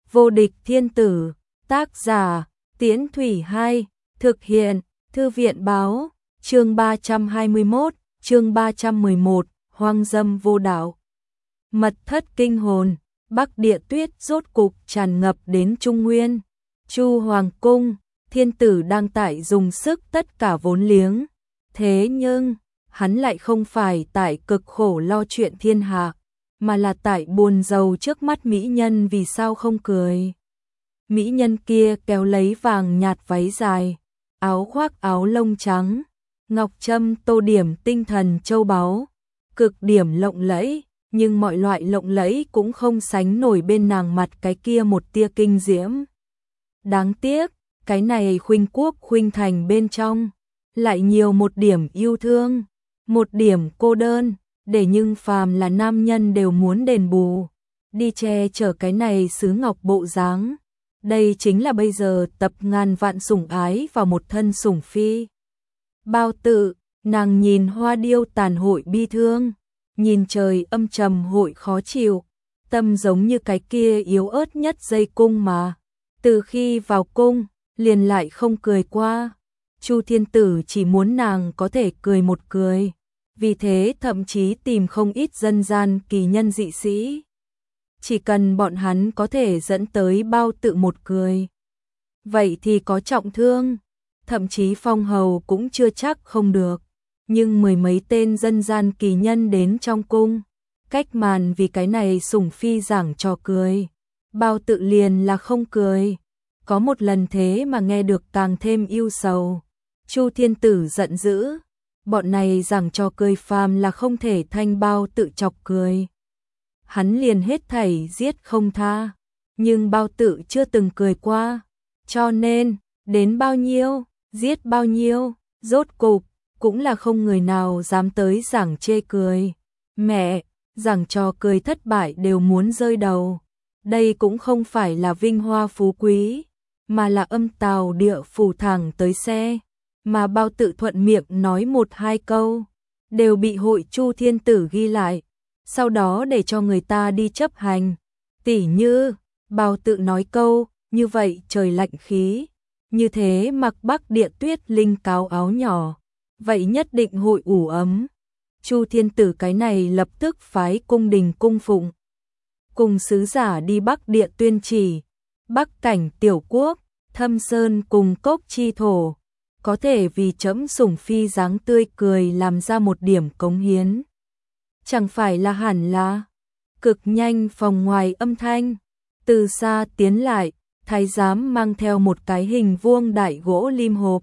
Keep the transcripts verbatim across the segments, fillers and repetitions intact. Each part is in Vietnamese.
Vô địch thiên tử, tác giả, Tiễn Thủy Hai, thực hiện, Thư viện báo, chương ba trăm hai mươi mốt, chương ba trăm mười một, hoang dâm vô đạo. Mật thất kinh hồn, Bắc Địa Tuyết rốt cục tràn ngập đến Trung Nguyên. Chu Hoàng cung, thiên tử đang tại dùng sức tất cả vốn liếng. Thế nhưng, hắn lại không phải tại cực khổ lo chuyện thiên hạ, mà là tại buồn rầu trước mắt mỹ nhân vì sao không cười. Mỹ nhân kia kéo lấy vàng nhạt váy dài, áo khoác áo lông trắng, ngọc trâm tô điểm tinh thần châu báu, cực điểm lộng lẫy, nhưng mọi loại lộng lẫy cũng không sánh nổi bên nàng mặt cái kia một tia kinh diễm. Đáng tiếc, cái này khuynh quốc khuynh thành bên trong, lại nhiều một điểm yêu thương, một điểm cô đơn, để nhưng phàm là nam nhân đều muốn đền bù, đi che chở cái này sứ ngọc bộ dáng. Đây chính là bây giờ tập ngàn vạn sủng ái vào một thân sủng phi. Bao Tự, nàng nhìn hoa điêu tàn hội bi thương, nhìn trời âm trầm hội khó chịu, tâm giống như cái kia yếu ớt nhất dây cung mà. Từ khi vào cung, liền lại không cười qua. Chu thiên tử chỉ muốn nàng có thể cười một cười, vì thế thậm chí tìm không ít dân gian kỳ nhân dị sĩ. Chỉ cần bọn hắn có thể dẫn tới Bao Tự một cười, vậy thì có trọng thương, thậm chí phong hầu cũng chưa chắc không được. Nhưng mười mấy tên dân gian kỳ nhân đến trong cung, cách màn vì cái này sủng phi giảng trò cười. Bao Tự liền là không cười, có một lần thế mà nghe được càng thêm yêu sầu. Chu thiên tử giận dữ, bọn này giảng trò cười phàm là không thể thanh Bao Tự chọc cười, hắn liền hết thảy giết không tha. Nhưng Bao Tự chưa từng cười qua, cho nên đến bao nhiêu giết bao nhiêu, rốt cục cũng là không người nào dám tới giảng chê cười. Mẹ, giảng trò cười thất bại đều muốn rơi đầu. Đây cũng không phải là vinh hoa phú quý, mà là âm tào địa phủ thẳng tới xe. Mà Bao Tự thuận miệng nói một hai câu, đều bị hội Chu thiên tử ghi lại, sau đó để cho người ta đi chấp hành. Tỉ như, Bao Tự nói câu, như vậy trời lạnh khí, như thế mặc Bắc Địa Tuyết linh cáo áo nhỏ, vậy nhất định hội ủ ấm. Chu thiên tử cái này lập tức phái cung đình cung phụng, cùng sứ giả đi Bắc Địa tuyên chỉ, Bắc cảnh tiểu quốc, Thâm Sơn cùng cốc chi thổ, có thể vì trẫm sủng phi dáng tươi cười làm ra một điểm cống hiến. Chẳng phải là hẳn là. Cực nhanh phòng ngoài âm thanh, từ xa tiến lại, thái giám mang theo một cái hình vuông đại gỗ lim hộp.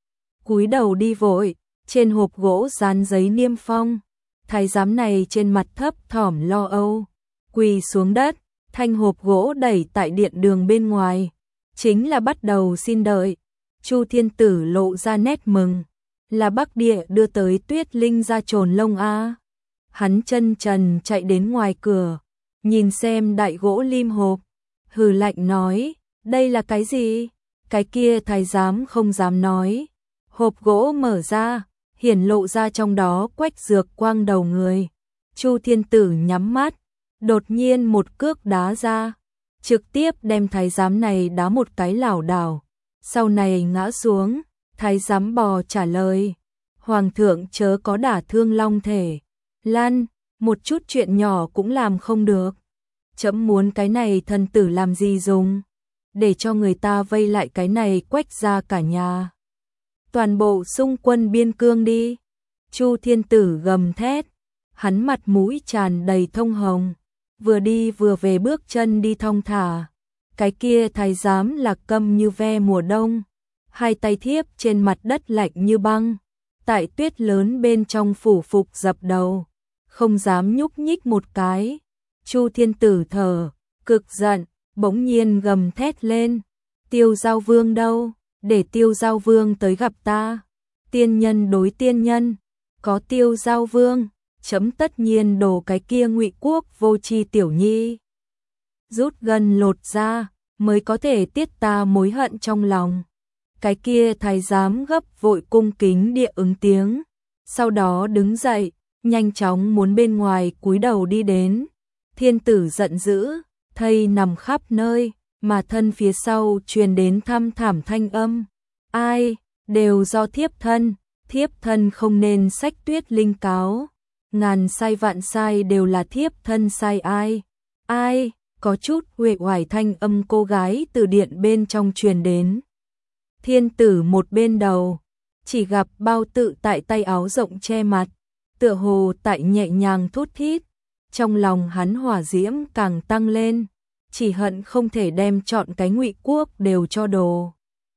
Cúi đầu đi vội, trên hộp gỗ dán giấy niêm phong. Thái giám này trên mặt thấp thỏm lo âu, quỳ xuống đất, thanh hộp gỗ đẩy tại điện đường bên ngoài, chính là bắt đầu xin đợi. Chu thiên tử lộ ra nét mừng, là Bắc Địa đưa tới Tuyết linh ra trồn lông a. Hắn chân trần chạy đến ngoài cửa, nhìn xem đại gỗ lim hộp, hừ lạnh nói, đây là cái gì? Cái kia thái giám không dám nói. Hộp gỗ mở ra, hiển lộ ra trong đó quách dược quang đầu người. Chu thiên tử nhắm mắt, đột nhiên một cước đá ra, trực tiếp đem thái giám này đá một cái lảo đảo. Sau này ngã xuống, thái giám bò trả lời, hoàng thượng chớ có đả thương long thể. Lan, một chút chuyện nhỏ cũng làm không được. Trẫm muốn cái này thần tử làm gì dùng, để cho người ta vây lại cái này quách ra cả nhà. Toàn bộ xung quân biên cương đi. Chu thiên tử gầm thét, hắn mặt mũi tràn đầy thông hồng, vừa đi vừa về bước chân đi thong thả. Cái kia thái giám là câm như ve mùa đông, hai tay thiếp trên mặt đất lạnh như băng, tại tuyết lớn bên trong phủ phục dập đầu, không dám nhúc nhích một cái. Chu thiên tử thở, cực giận, bỗng nhiên gầm thét lên, Tiêu Giao Vương đâu, để Tiêu Giao Vương tới gặp ta. Tiên nhân đối tiên nhân, có Tiêu Giao Vương, chấm tất nhiên đổ cái kia Ngụy Quốc vô tri tiểu nhi. Rút gần lột ra, mới có thể tiết ta mối hận trong lòng. Cái kia thái giám gấp vội cung kính địa ứng tiếng, sau đó đứng dậy, nhanh chóng muốn bên ngoài cúi đầu đi đến. Thiên tử giận dữ, thây nằm khắp nơi, mà thân phía sau truyền đến thăm thảm thanh âm. Ai, đều do thiếp thân, thiếp thân không nên xách Tuyết Linh cáo. Ngàn sai vạn sai đều là thiếp thân sai ai. Ai, có chút uể oải thanh âm cô gái từ điện bên trong truyền đến. Thiên tử một bên đầu, chỉ gặp bao tự tại tay áo rộng che mặt, tựa hồ tại nhẹ nhàng thút thít, trong lòng hắn hỏa diễm càng tăng lên, chỉ hận không thể đem trọn cái Ngụy quốc đều cho đồ.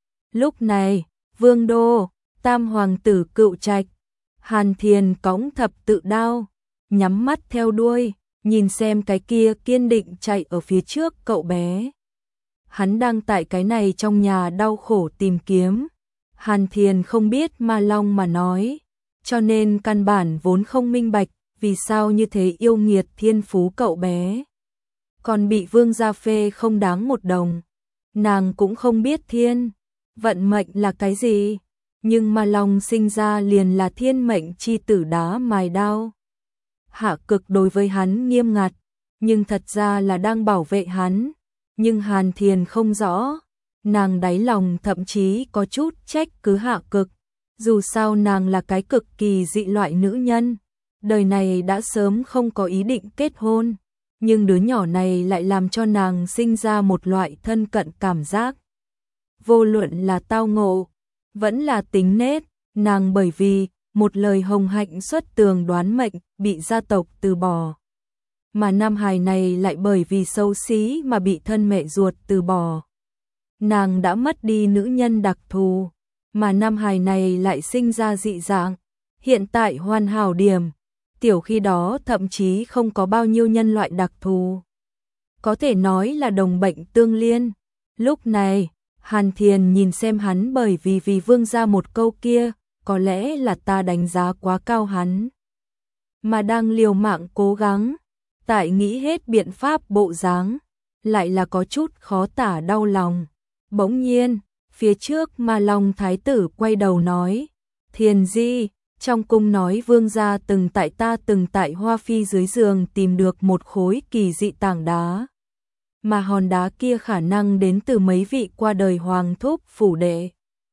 Lúc này, vương đô, tam hoàng tử Cựu Trạch, Hàn Thiền cõng thập tự đao, nhắm mắt theo đuôi, nhìn xem cái kia kiên định chạy ở phía trước cậu bé. Hắn đang tại cái này trong nhà đau khổ tìm kiếm. Hàn Thiền không biết Ma Long mà nói, cho nên căn bản vốn không minh bạch vì sao như thế yêu nghiệt thiên phú cậu bé còn bị vương gia phê không đáng một đồng. Nàng cũng không biết thiên vận mệnh là cái gì, nhưng Ma Long sinh ra liền là thiên mệnh chi tử đá mài đao. Hạ cực đối với hắn nghiêm ngặt, nhưng thật ra là đang bảo vệ hắn, nhưng Hàn Thiền không rõ. Nàng đáy lòng thậm chí có chút trách cứ Hạ cực, dù sao nàng là cái cực kỳ dị loại nữ nhân, đời này đã sớm không có ý định kết hôn, nhưng đứa nhỏ này lại làm cho nàng sinh ra một loại thân cận cảm giác. Vô luận là tao ngộ, vẫn là tính nết, nàng bởi vì một lời hồng hạnh xuất tường đoán mệnh bị gia tộc từ bỏ. Mà nam hài này lại bởi vì xấu xí mà bị thân mẹ ruột từ bỏ. Nàng đã mất đi nữ nhân đặc thù, mà nam hài này lại sinh ra dị dạng, hiện tại hoàn hảo điểm, tiểu khi đó thậm chí không có bao nhiêu nhân loại đặc thù. Có thể nói là đồng bệnh tương liên. Lúc này, Hàn Thiền nhìn xem hắn bởi vì vì vương ra một câu kia, có lẽ là ta đánh giá quá cao hắn, mà đang liều mạng cố gắng, tại nghĩ hết biện pháp bộ dáng, lại là có chút khó tả đau lòng. Bỗng nhiên, phía trước Ma Long thái tử quay đầu nói, Thiền di, trong cung nói vương gia từng tại ta từng tại Hoa Phi dưới giường tìm được một khối kỳ dị tảng đá, mà hòn đá kia khả năng đến từ mấy vị qua đời hoàng thúc phủ đệ.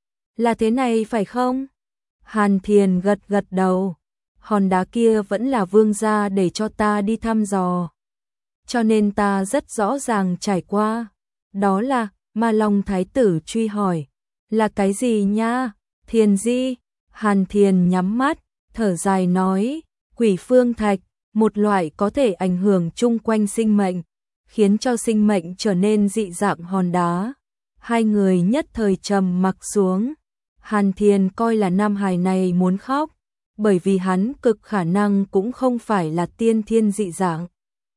Là thế này phải không? Hàn Thiền gật gật đầu, hòn đá kia vẫn là vương gia để cho ta đi thăm dò, cho nên ta rất rõ ràng trải qua. Đó là, Ma Long thái tử truy hỏi, là cái gì nha? Thiền di, Hàn Thiền nhắm mắt, thở dài nói, quỷ phương thạch, một loại có thể ảnh hưởng chung quanh sinh mệnh, khiến cho sinh mệnh trở nên dị dạng hòn đá. Hai người nhất thời trầm mặc xuống. Hàn Thiền coi là nam hài này muốn khóc, bởi vì hắn cực khả năng cũng không phải là tiên thiên dị dạng.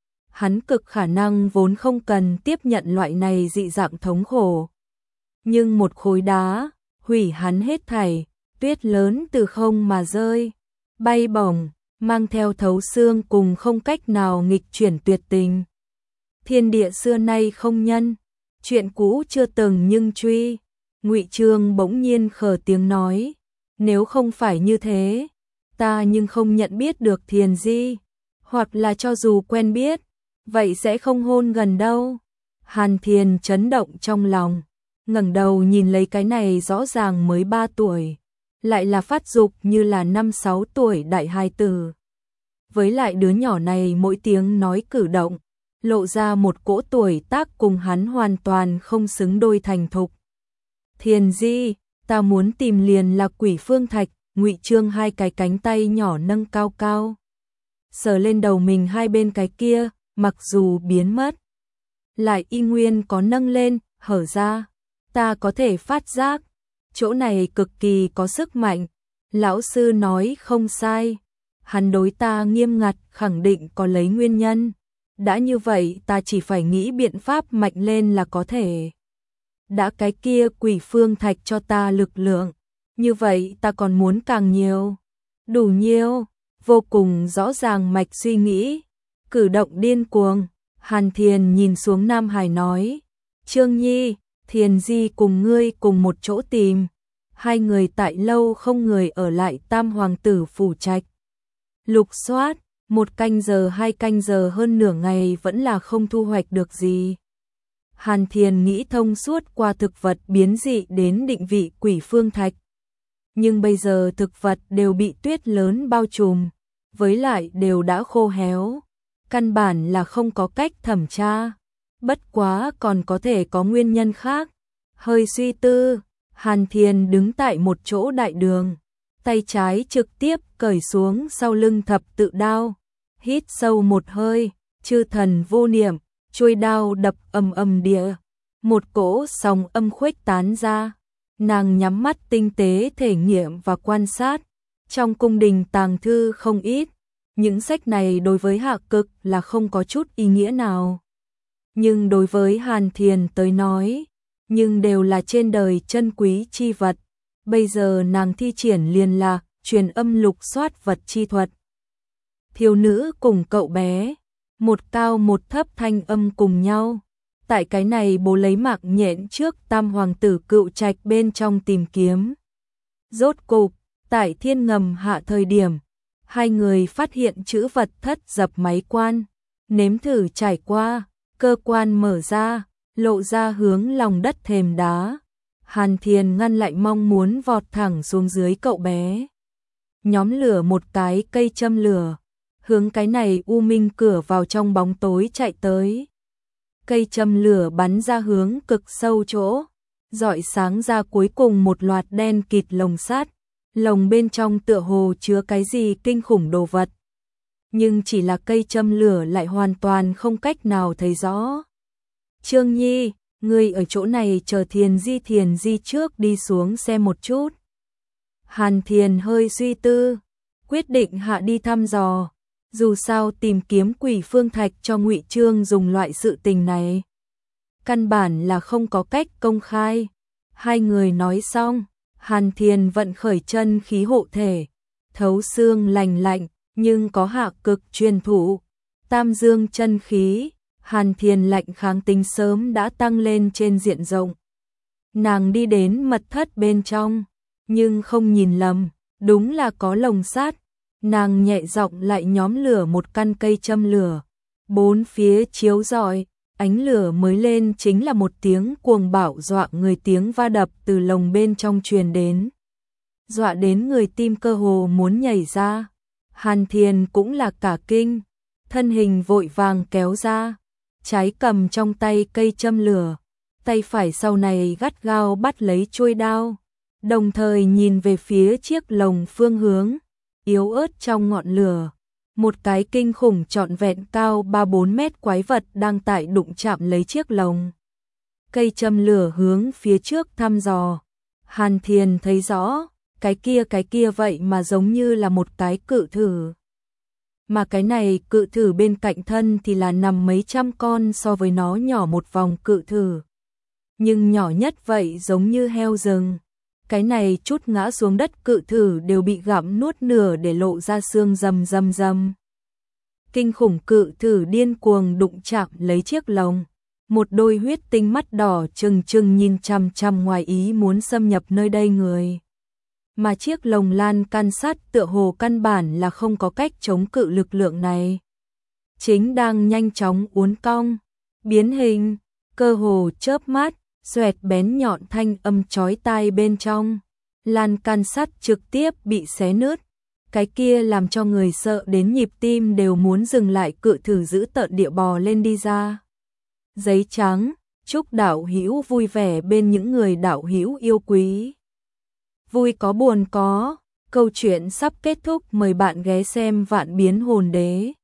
Hắn cực khả năng vốn không cần tiếp nhận loại này dị dạng thống khổ. Nhưng một khối đá, hủy hắn hết thảy, tuyết lớn từ không mà rơi, bay bổng, mang theo thấu xương cùng không cách nào nghịch chuyển tuyệt tình. Thiên địa xưa nay không nhân, chuyện cũ chưa từng nhưng truy. Ngụy Trương bỗng nhiên khờ tiếng nói, nếu không phải như thế, ta nhưng không nhận biết được Thiền di, hoặc là cho dù quen biết, vậy sẽ không hôn gần đâu. Hàn Thiền chấn động trong lòng, ngẩng đầu nhìn lấy cái này rõ ràng mới ba tuổi, lại là phát dục như là năm sáu tuổi đại hài tử. Với lại đứa nhỏ này mỗi tiếng nói cử động, lộ ra một cỗ tuổi tác cùng hắn hoàn toàn không xứng đôi thành thục. Thiền di, ta muốn tìm liền là quỷ phương thạch. Ngụy Trương hai cái cánh tay nhỏ nâng cao cao, sờ lên đầu mình hai bên cái kia, mặc dù biến mất, lại y nguyên có nâng lên, hở ra. Ta có thể phát giác, chỗ này cực kỳ có sức mạnh. Lão sư nói không sai, hắn đối ta nghiêm ngặt, khẳng định có lấy nguyên nhân. Đã như vậy ta chỉ phải nghĩ biện pháp mạnh lên là có thể. Đã cái kia quỷ phương thạch cho ta lực lượng, như vậy ta còn muốn càng nhiều, đủ nhiều. Vô cùng rõ ràng mạch suy nghĩ, cử động điên cuồng. Hàn Thiền nhìn xuống Nam Hải nói, Trương Nhi, Thiền di cùng ngươi cùng một chỗ tìm. Hai người tại lâu không người ở lại Tam Hoàng tử phủ trạch. Lục soát, một canh giờ hai canh giờ hơn nửa ngày vẫn là không thu hoạch được gì. Hàn Thiền nghĩ thông suốt qua thực vật biến dị đến định vị quỷ phương thạch. Nhưng bây giờ thực vật đều bị tuyết lớn bao trùm, với lại đều đã khô héo. Căn bản là không có cách thẩm tra. Bất quá còn có thể có nguyên nhân khác. Hơi suy tư, Hàn Thiền đứng tại một chỗ đại đường. Tay trái trực tiếp cởi xuống sau lưng thập tự đao. Hít sâu một hơi, chư thần vô niệm, chuôi đao đập ầm ầm địa. Một cỗ sóng âm khuếch tán ra. Nàng nhắm mắt tinh tế thể nghiệm và quan sát. Trong cung đình tàng thư không ít. Những sách này đối với Hạ Cực là không có chút ý nghĩa nào. Nhưng đối với Hàn Thiền tới nói, nhưng đều là trên đời chân quý chi vật. Bây giờ nàng thi triển liền là truyền âm lục soát vật chi thuật. Thiếu nữ cùng cậu bé, một cao một thấp thanh âm cùng nhau. Tại cái này bố lấy mạc nhện trước tam hoàng tử cựu trạch bên trong tìm kiếm. Rốt cục, tại thiên ngầm hạ thời điểm, hai người phát hiện chữ vật thất dập máy quan. Nếm thử trải qua, cơ quan mở ra, lộ ra hướng lòng đất thềm đá. Hàn Thiền ngăn lại mong muốn vọt thẳng xuống dưới cậu bé. Nhóm lửa một cái cây châm lửa, hướng cái này u minh cửa vào trong bóng tối chạy tới. Cây châm lửa bắn ra hướng cực sâu chỗ, rọi sáng ra cuối cùng một loạt đen kịt lồng sắt. Lồng bên trong tựa hồ chứa cái gì kinh khủng đồ vật. Nhưng chỉ là cây châm lửa lại hoàn toàn không cách nào thấy rõ. Trương Nhi, ngươi ở chỗ này chờ Thiền Di Thiền Di trước đi xuống xem một chút. Hàn Thiền hơi suy tư, quyết định hạ đi thăm dò. Dù sao tìm kiếm quỷ phương thạch cho Ngụy Trương dùng loại sự tình này. Căn bản là không có cách công khai. Hai người nói xong, Hàn Thiền vận khởi chân khí hộ thể. Thấu xương lành lạnh, nhưng có Hạ Cực truyền thủ. Tam dương chân khí, Hàn Thiền lạnh kháng tính sớm đã tăng lên trên diện rộng. Nàng đi đến mật thất bên trong, nhưng không nhìn lầm, đúng là có lồng sắt. Nàng nhẹ giọng lại nhóm lửa một căn cây châm lửa. Bốn phía chiếu rọi, ánh lửa mới lên chính là một tiếng cuồng bạo dọa người, tiếng va đập từ lồng bên trong truyền đến. Dọa đến người tim cơ hồ muốn nhảy ra. Hàn Thiền cũng là cả kinh, thân hình vội vàng kéo ra, trái cầm trong tay cây châm lửa, tay phải sau này gắt gao bắt lấy chuôi đao, đồng thời nhìn về phía chiếc lồng phương hướng, yếu ớt trong ngọn lửa. Một cái kinh khủng trọn vẹn cao ba bốn mét quái vật đang tại đụng chạm lấy chiếc lồng. Cây châm lửa hướng phía trước thăm dò. Hàn Thiền thấy rõ, cái kia cái kia vậy mà giống như là một cái cự thử. Mà cái này cự thử bên cạnh thân thì là nằm mấy trăm con so với nó nhỏ một vòng cự thử. Nhưng nhỏ nhất vậy giống như heo rừng. Cái này chút ngã xuống đất cự thử đều bị gặm nuốt nửa để lộ ra xương rầm rầm rầm. Kinh khủng cự thử điên cuồng đụng chạm lấy chiếc lồng. Một đôi huyết tinh mắt đỏ trừng trừng nhìn chằm chằm ngoài ý muốn xâm nhập nơi đây người. Mà chiếc lồng lan can sắt tựa hồ căn bản là không có cách chống cự lực lượng này. Chính đang nhanh chóng uốn cong, biến hình, cơ hồ chớp mắt, xoẹt bén nhọn thanh âm chói tai bên trong. Lan can sắt trực tiếp bị xé nứt. Cái kia làm cho người sợ đến nhịp tim đều muốn dừng lại, cự thử giữ tợn địa bò lên đi ra. Giấy trắng, chúc đạo hữu vui vẻ bên những người đạo hữu yêu quý. Vui có buồn có, câu chuyện sắp kết thúc, mời bạn ghé xem Vạn Biến Hồn Đế.